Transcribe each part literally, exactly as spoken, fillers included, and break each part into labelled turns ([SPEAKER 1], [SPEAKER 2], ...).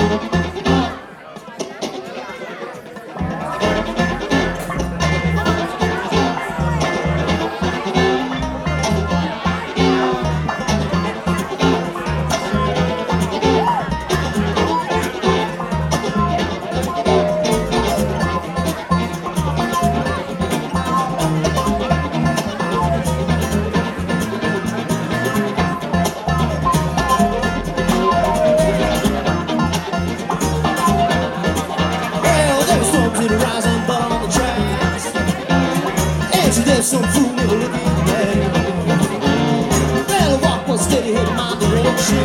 [SPEAKER 1] There's some fool never looking back. Well, walk one steady, head in my direction.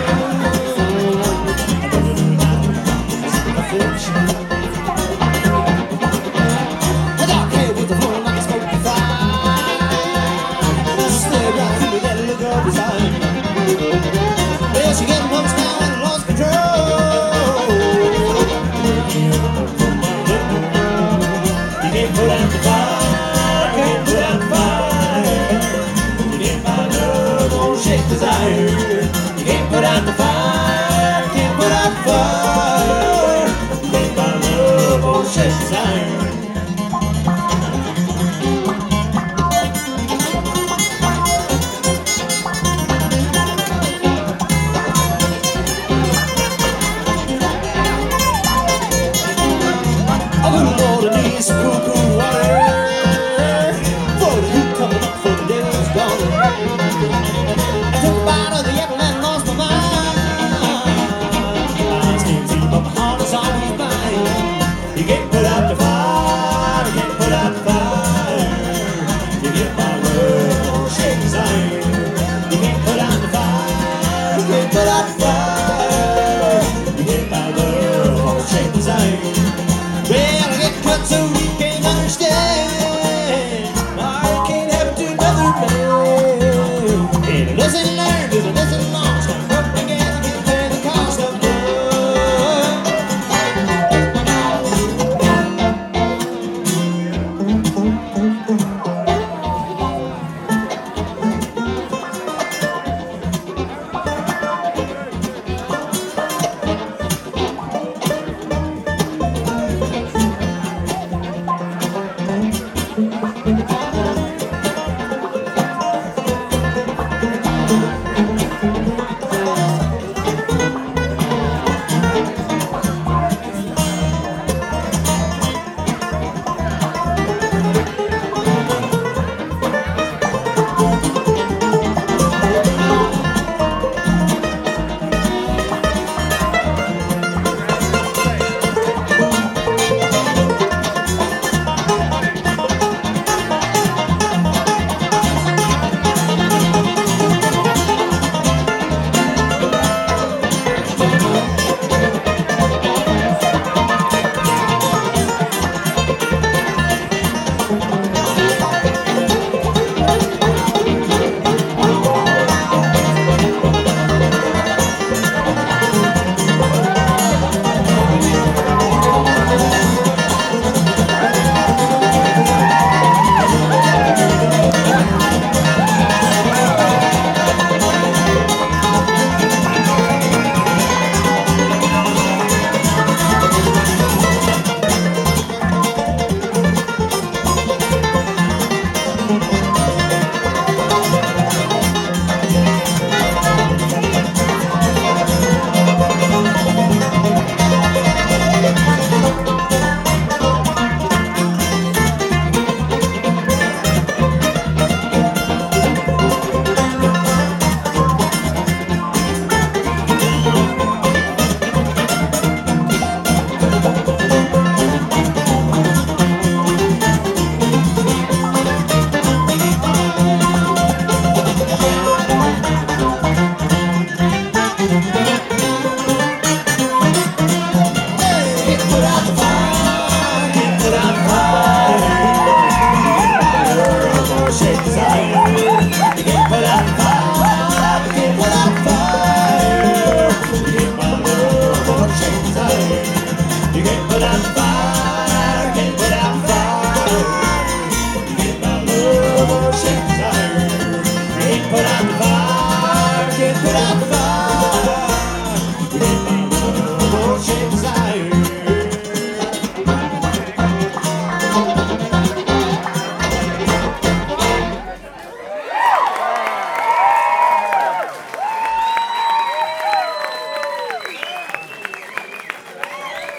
[SPEAKER 1] A dark head with a horn like a smoky fire. Stared right through me, that look of his eye. Well, she getting punched now and lost control. You can't put out the fire. Desire. You can't put out the fire, you can't put out the fire. Made by love or shed desire. I wouldn't know the knees some cool, cool water for the heat coming up for the devil's daughter. Took a bite of the apple and lost my mind. I still see, but my heart is always mine. You can't put out the fire, you can't put out the fire. You get my love or shake desire. You can't put out the fire, you can't put out the fire. You get my love or shake desire. Well, I get cut so you can't understand. My heart can't happen to another man. And a lesson learned is a lesson lost. I'm working together to pay the cost of love. Shake